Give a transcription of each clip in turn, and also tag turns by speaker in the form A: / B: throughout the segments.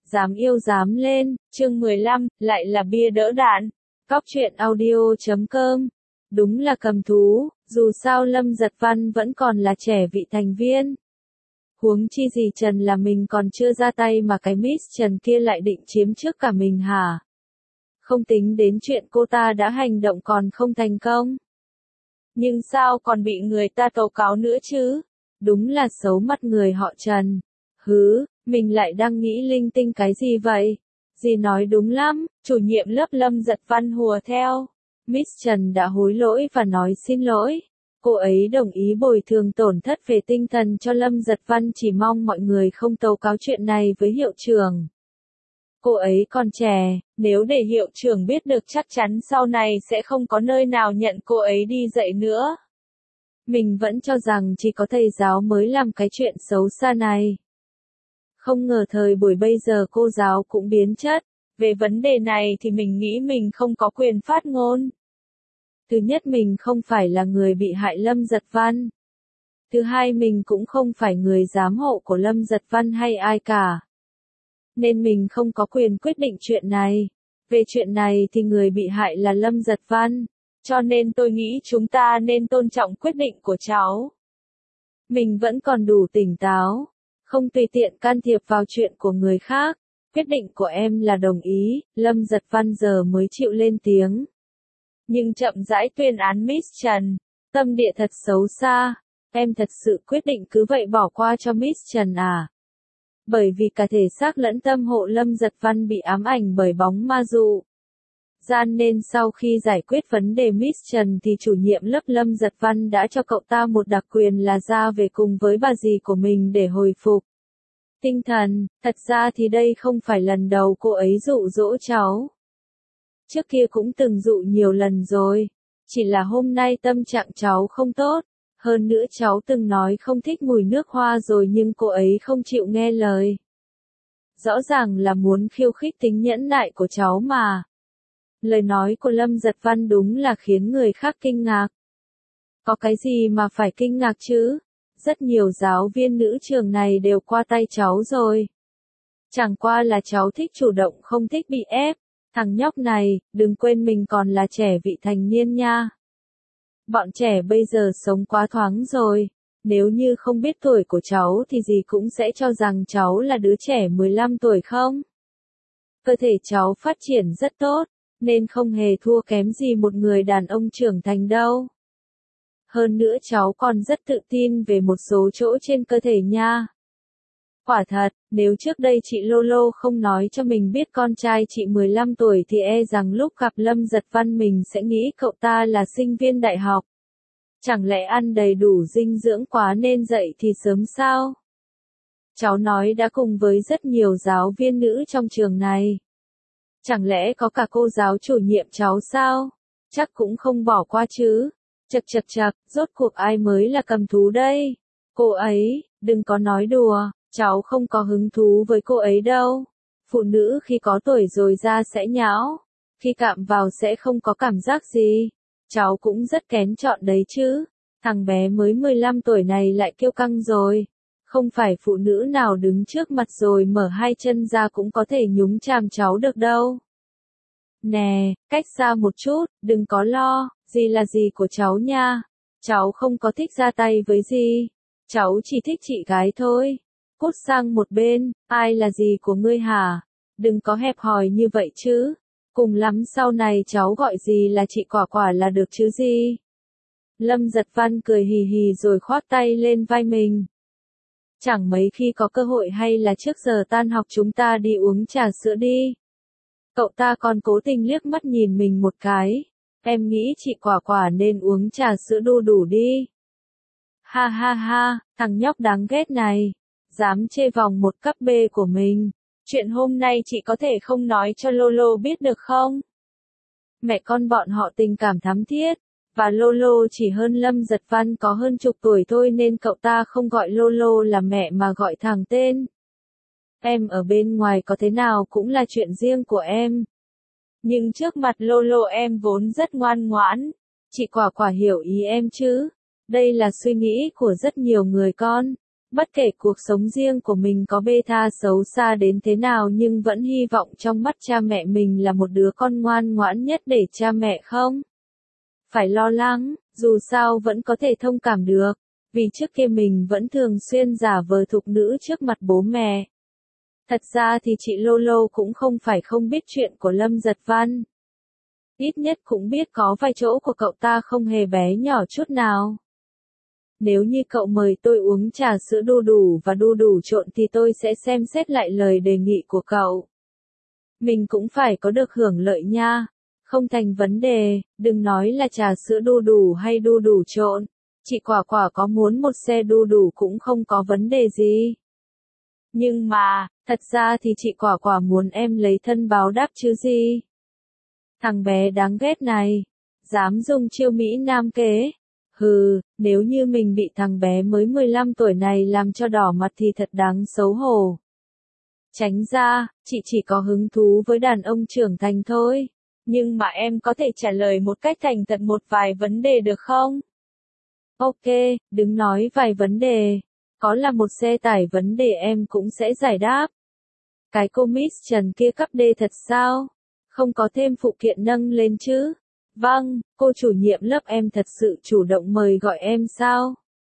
A: Dám yêu dám lên, chương 15, lại là bia đỡ đạn. Cóc truyện audio.com. Đúng là cầm thú, dù sao Lâm Giật Văn vẫn còn là trẻ vị thành viên. Huống chi gì Trần là mình còn chưa ra tay mà cái Miss Trần kia lại định chiếm trước cả mình hả? Không tính đến chuyện cô ta đã hành động còn không thành công. Nhưng sao còn bị người ta tố cáo nữa chứ? Đúng là xấu mắt người họ Trần. Mình lại đang nghĩ linh tinh cái gì vậy? Dì nói đúng lắm, chủ nhiệm lớp Lâm Giật Văn hùa theo. Miss Trần đã hối lỗi và nói xin lỗi. Cô ấy đồng ý bồi thường tổn thất về tinh thần cho Lâm Giật Văn, chỉ mong mọi người không tố cáo chuyện này với hiệu trưởng. Cô ấy còn trẻ, nếu để hiệu trưởng biết được chắc chắn sau này sẽ không có nơi nào nhận cô ấy đi dạy nữa. Mình vẫn cho rằng chỉ có thầy giáo mới làm cái chuyện xấu xa này. Không ngờ thời buổi bây giờ cô giáo cũng biến chất. Về vấn đề này thì mình nghĩ mình không có quyền phát ngôn. Thứ nhất, mình không phải là người bị hại Lâm Giật Văn. Thứ hai, mình cũng không phải người giám hộ của Lâm Giật Văn hay ai cả. Nên mình không có quyền quyết định chuyện này. Về chuyện này thì người bị hại là Lâm Giật Văn. Cho nên tôi nghĩ chúng ta nên tôn trọng quyết định của cháu. Mình vẫn còn đủ tỉnh táo. Không tùy tiện can thiệp vào chuyện của người khác. Quyết định của em là đồng ý, Lâm Giật Văn giờ mới chịu lên tiếng. Nhưng chậm rãi tuyên án Miss Trần. Tâm địa thật xấu xa. Em thật sự quyết định cứ vậy bỏ qua cho Miss Trần à? Bởi vì cả thể xác lẫn tâm hộ Lâm Giật Văn bị ám ảnh bởi bóng ma dụ gian, nên sau khi giải quyết vấn đề Miss Trần thì chủ nhiệm lớp Lâm Giật Văn đã cho cậu ta một đặc quyền là ra về cùng với bà dì của mình để hồi phục tinh thần. Thật ra thì đây không phải lần đầu cô ấy dụ dỗ cháu. Trước kia cũng từng dụ nhiều lần rồi. Chỉ là hôm nay tâm trạng cháu không tốt. Hơn nữa cháu từng nói không thích mùi nước hoa rồi nhưng cô ấy không chịu nghe lời. Rõ ràng là muốn khiêu khích tính nhẫn nại của cháu mà. Lời nói của Lâm Giật Văn đúng là khiến người khác kinh ngạc. Có cái gì mà phải kinh ngạc chứ? Rất nhiều giáo viên nữ trường này đều qua tay cháu rồi. Chẳng qua là cháu thích chủ động không thích bị ép. Thằng nhóc này, đừng quên mình còn là trẻ vị thành niên nha. Bọn trẻ bây giờ sống quá thoáng rồi. Nếu như không biết tuổi của cháu thì dì cũng sẽ cho rằng cháu là đứa trẻ 15 tuổi không? Cơ thể cháu phát triển rất tốt, nên không hề thua kém gì một người đàn ông trưởng thành đâu. Hơn nữa cháu còn rất tự tin về một số chỗ trên cơ thể nha. Quả thật, nếu trước đây chị Lolo không nói cho mình biết con trai chị 15 tuổi thì e rằng lúc gặp Lâm Giật Văn mình sẽ nghĩ cậu ta là sinh viên đại học. Chẳng lẽ ăn đầy đủ dinh dưỡng quá nên dậy thì sớm sao? Cháu nói đã cùng với rất nhiều giáo viên nữ trong trường này. Chẳng lẽ có cả cô giáo chủ nhiệm cháu sao? Chắc cũng không bỏ qua chứ. Chậc, rốt cuộc ai mới là cầm thú đây? Cô ấy, đừng có nói đùa, cháu không có hứng thú với cô ấy đâu. Phụ nữ khi có tuổi rồi da sẽ nhão, khi cạm vào sẽ không có cảm giác gì. Cháu cũng rất kén chọn đấy chứ. Thằng bé mới 15 tuổi này lại kiêu căng rồi. Không phải phụ nữ nào đứng trước mặt rồi mở hai chân ra cũng có thể nhúng chàm cháu được đâu. Nè, cách xa một chút, đừng có lo, dì là dì của cháu nha. Cháu không có thích ra tay với dì. Cháu chỉ thích chị gái thôi. Cút sang một bên, ai là dì của ngươi hả? Đừng có hẹp hòi như vậy chứ. Cùng lắm sau này cháu gọi dì là chị Quả Quả là được chứ gì. Lâm Giật Văn cười hì hì rồi khoác tay lên vai mình. Chẳng mấy khi có cơ hội, hay là trước giờ tan học chúng ta đi uống trà sữa đi. Cậu ta còn cố tình liếc mắt nhìn mình một cái. Em nghĩ chị Quả Quả nên uống trà sữa đu đủ đi. Ha ha ha, thằng nhóc đáng ghét này. Dám chê vòng một cấp B của mình. Chuyện hôm nay chị có thể không nói cho Lolo biết được không? Mẹ con bọn họ tình cảm thắm thiết. Và Lolo chỉ hơn Lâm Giật Văn có hơn chục tuổi thôi nên cậu ta không gọi Lolo là mẹ mà gọi thẳng tên. Em ở bên ngoài có thế nào cũng là chuyện riêng của em. Nhưng trước mặt Lolo em vốn rất ngoan ngoãn. Chị Quả Quả hiểu ý em chứ? Đây là suy nghĩ của rất nhiều người con. Bất kể cuộc sống riêng của mình có bê tha xấu xa đến thế nào nhưng vẫn hy vọng trong mắt cha mẹ mình là một đứa con ngoan ngoãn nhất để cha mẹ không phải lo lắng, dù sao vẫn có thể thông cảm được, vì trước kia mình vẫn thường xuyên giả vờ thục nữ trước mặt bố mẹ. Thật ra thì chị Lolo cũng không phải không biết chuyện của Lâm Giật Văn. Ít nhất cũng biết có vài chỗ của cậu ta không hề bé nhỏ chút nào. Nếu như cậu mời tôi uống trà sữa đu đủ và đu đủ trộn thì tôi sẽ xem xét lại lời đề nghị của cậu. Mình cũng phải có được hưởng lợi nha. Không thành vấn đề, đừng nói là trà sữa đu đủ hay đu đủ trộn. Chị Quả Quả có muốn một xe đu đủ cũng không có vấn đề gì. Nhưng mà, thật ra thì chị Quả Quả muốn em lấy thân báo đáp chứ gì. Thằng bé đáng ghét này, dám dùng chiêu Mỹ Nam kế. Hừ, nếu như mình bị thằng bé mới 15 tuổi này làm cho đỏ mặt thì thật đáng xấu hổ. Tránh ra, chị chỉ có hứng thú với đàn ông trưởng thành thôi. Nhưng mà em có thể trả lời một cách thành thật một vài vấn đề được không? Ok, đừng nói vài vấn đề. Có là một xe tải vấn đề em cũng sẽ giải đáp. Cái cô Miss Trần kia cấp D thật sao? Không có thêm phụ kiện nâng lên chứ? Vâng, cô chủ nhiệm lớp em thật sự chủ động mời gọi em sao?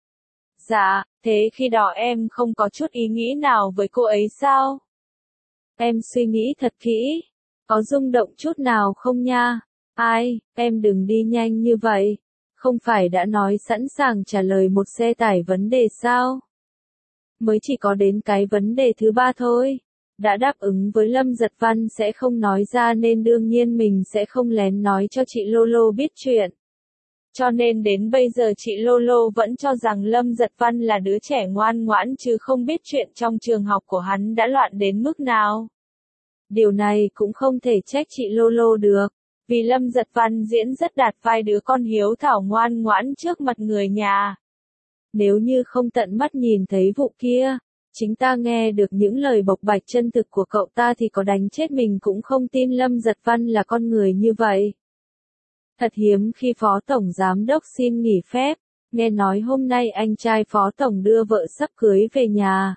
A: Dạ, thế khi đó em không có chút ý nghĩ nào với cô ấy sao? Em suy nghĩ thật kỹ. Có rung động chút nào không nha? Ai, em đừng đi nhanh như vậy. Không phải đã nói sẵn sàng trả lời một xe tải vấn đề sao? Mới chỉ có đến cái vấn đề thứ ba thôi. Đã đáp ứng với Lâm Giật Văn sẽ không nói ra nên đương nhiên mình sẽ không lén nói cho chị Lolo biết chuyện. Cho nên đến bây giờ chị Lolo vẫn cho rằng Lâm Giật Văn là đứa trẻ ngoan ngoãn chứ không biết chuyện trong trường học của hắn đã loạn đến mức nào. Điều này cũng không thể trách chị Lolo được, vì Lâm Giật Văn diễn rất đạt vai đứa con hiếu thảo ngoan ngoãn trước mặt người nhà. Nếu như không tận mắt nhìn thấy vụ kia, chính ta nghe được những lời bộc bạch chân thực của cậu ta thì có đánh chết mình cũng không tin Lâm Giật Văn là con người như vậy. Thật hiếm khi Phó Tổng Giám Đốc xin nghỉ phép, nghe nói hôm nay anh trai Phó Tổng đưa vợ sắp cưới về nhà.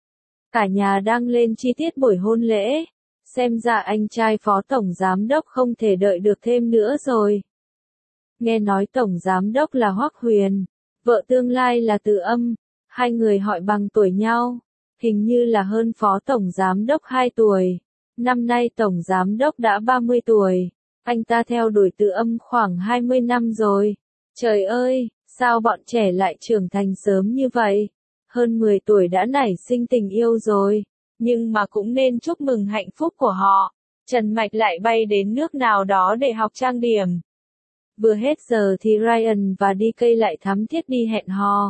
A: Cả nhà đang lên chi tiết buổi hôn lễ, xem ra anh trai Phó Tổng Giám Đốc không thể đợi được thêm nữa rồi. Nghe nói Tổng Giám Đốc là Hoắc Huyền, vợ tương lai là Từ Âm, hai người họ bằng tuổi nhau, hình như là hơn Phó Tổng Giám Đốc 2 tuổi. Năm nay Tổng Giám Đốc đã 30 tuổi. Anh ta theo đuổi Từ Âm khoảng 20 năm rồi. Trời ơi, sao bọn trẻ lại trưởng thành sớm như vậy? Hơn 10 tuổi đã nảy sinh tình yêu rồi. Nhưng mà cũng nên chúc mừng hạnh phúc của họ. Trần Mạch lại bay đến nước nào đó để học trang điểm. Vừa hết giờ thì Ryan và DK lại thắm thiết đi hẹn hò.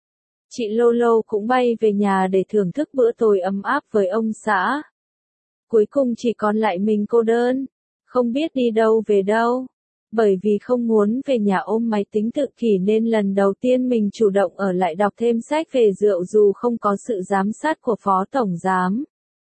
A: Chị Lolo cũng bay về nhà để thưởng thức bữa tối ấm áp với ông xã. Cuối cùng chỉ còn lại mình cô đơn. Không biết đi đâu về đâu. Bởi vì không muốn về nhà ôm máy tính tự kỷ nên lần đầu tiên mình chủ động ở lại đọc thêm sách về rượu dù không có sự giám sát của Phó Tổng Giám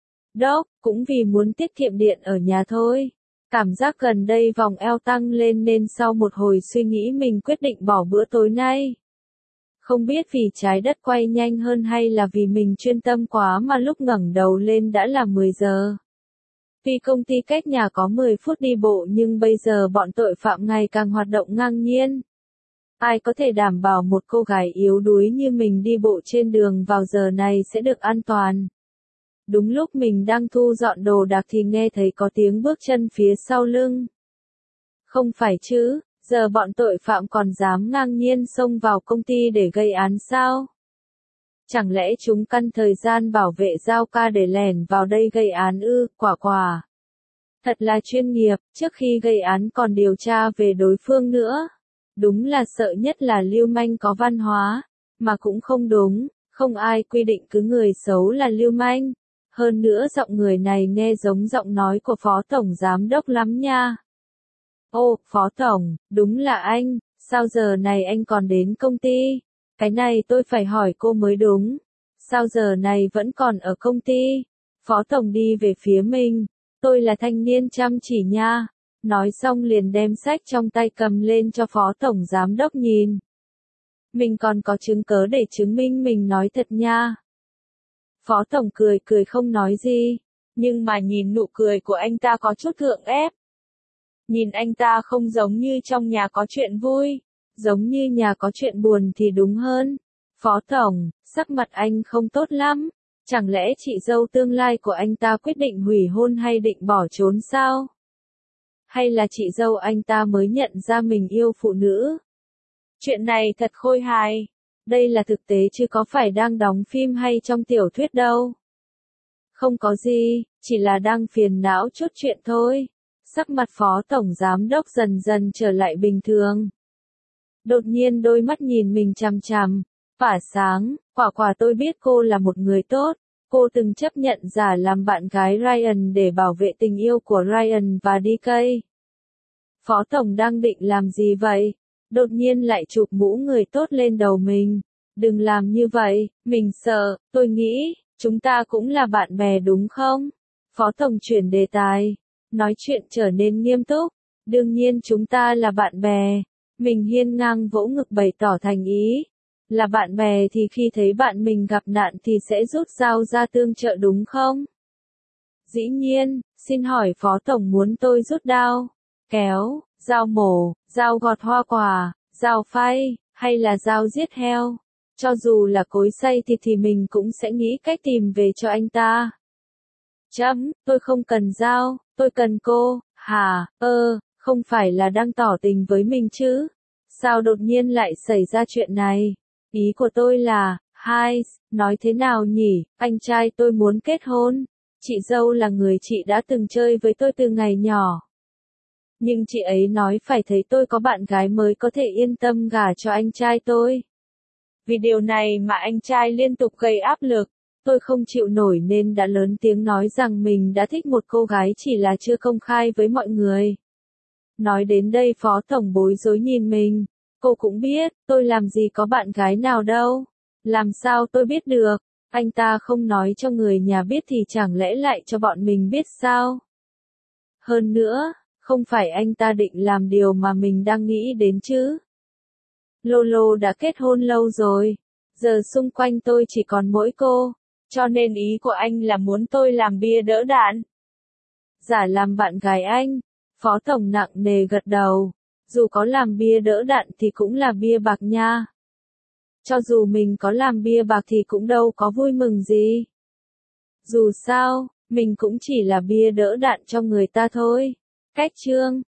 A: Đốc, cũng vì muốn tiết kiệm điện ở nhà thôi. Cảm giác gần đây vòng eo tăng lên nên sau một hồi suy nghĩ mình quyết định bỏ bữa tối nay. Không biết vì trái đất quay nhanh hơn hay là vì mình chuyên tâm quá mà lúc ngẩng đầu lên đã là 10 giờ. Tuy công ty cách nhà có 10 phút đi bộ nhưng bây giờ bọn tội phạm ngày càng hoạt động ngang nhiên. Ai có thể đảm bảo một cô gái yếu đuối như mình đi bộ trên đường vào giờ này sẽ được an toàn. Đúng lúc mình đang thu dọn đồ đạc thì nghe thấy có tiếng bước chân phía sau lưng. Không phải chứ, giờ bọn tội phạm còn dám ngang nhiên xông vào công ty để gây án sao? Chẳng lẽ chúng căn thời gian bảo vệ giao ca để lẻn vào đây gây án ư? Quả quả. Thật là chuyên nghiệp, trước khi gây án còn điều tra về đối phương nữa. Đúng là sợ nhất là lưu manh có văn hóa, mà cũng không đúng, không ai quy định cứ người xấu là lưu manh. Hơn nữa giọng người này nghe giống giọng nói của Phó Tổng Giám Đốc lắm nha. Ô, Phó Tổng, đúng là anh, sao giờ này anh còn đến công ty? Cái này tôi phải hỏi cô mới đúng. Sao giờ này vẫn còn ở công ty? Phó Tổng đi về phía mình. Tôi là thanh niên chăm chỉ nha. Nói xong liền đem sách trong tay cầm lên cho Phó Tổng Giám Đốc nhìn. Mình còn có chứng cớ để chứng minh mình nói thật nha. Phó Tổng cười cười không nói gì, nhưng mà nhìn nụ cười của anh ta có chút gượng ép. Nhìn anh ta không giống như trong nhà có chuyện vui, giống như nhà có chuyện buồn thì đúng hơn. Phó Tổng, sắc mặt anh không tốt lắm, chẳng lẽ chị dâu tương lai của anh ta quyết định hủy hôn hay định bỏ trốn sao? Hay là chị dâu anh ta mới nhận ra mình yêu phụ nữ? Chuyện này thật khôi hài. Đây là thực tế chứ có phải đang đóng phim hay trong tiểu thuyết đâu. Không có gì, chỉ là đang phiền não chút chuyện thôi. Sắc mặt Phó Tổng Giám đốc dần dần trở lại bình thường. Đột nhiên đôi mắt nhìn mình chằm chằm, phả sáng, quả tôi biết cô là một người tốt. Cô từng chấp nhận giả làm bạn gái Ryan để bảo vệ tình yêu của Ryan và DK. Phó Tổng đang định làm gì vậy? Đột nhiên lại chụp mũ người tốt lên đầu mình. Đừng làm như vậy, mình sợ, tôi nghĩ, chúng ta cũng là bạn bè đúng không? Phó Tổng chuyển đề tài, nói chuyện trở nên nghiêm túc. Đương nhiên chúng ta là bạn bè. Mình hiên ngang vỗ ngực bày tỏ thành ý. Là bạn bè thì khi thấy bạn mình gặp nạn thì sẽ rút dao ra tương trợ đúng không? Dĩ nhiên, xin hỏi Phó Tổng muốn tôi rút dao, kéo, dao mổ, dao gọt hoa quả, dao phay, hay là dao giết heo? Cho dù là cối xay thì mình cũng sẽ nghĩ cách tìm về cho anh ta. Tôi không cần dao, tôi cần cô. Hả, không phải là đang tỏ tình với mình chứ? Sao đột nhiên lại xảy ra chuyện này? Ý của tôi là, nói thế nào nhỉ, anh trai tôi muốn kết hôn. Chị dâu là người chị đã từng chơi với tôi từ ngày nhỏ. Nhưng chị ấy nói phải thấy tôi có bạn gái mới có thể yên tâm gả cho anh trai tôi. Vì điều này mà anh trai liên tục gây áp lực. Tôi không chịu nổi nên đã lớn tiếng nói rằng mình đã thích một cô gái chỉ là chưa công khai với mọi người. Nói đến đây Phó Tổng bối rối nhìn mình. Cô cũng biết, tôi làm gì có bạn gái nào đâu. Làm sao tôi biết được? Anh ta không nói cho người nhà biết thì chẳng lẽ lại cho bọn mình biết sao? Hơn nữa, không phải anh ta định làm điều mà mình đang nghĩ đến chứ? Lolo đã kết hôn lâu rồi. Giờ xung quanh tôi chỉ còn mỗi cô. Cho nên ý của anh là muốn tôi làm bia đỡ đạn. Giả làm bạn gái anh. Phó Tổng nặng nề gật đầu. Dù có làm bia đỡ đạn thì cũng là bia bạc nha. Cho dù mình có làm bia bạc thì cũng đâu có vui mừng gì. Dù sao, mình cũng chỉ là bia đỡ đạn cho người ta thôi. Cách chương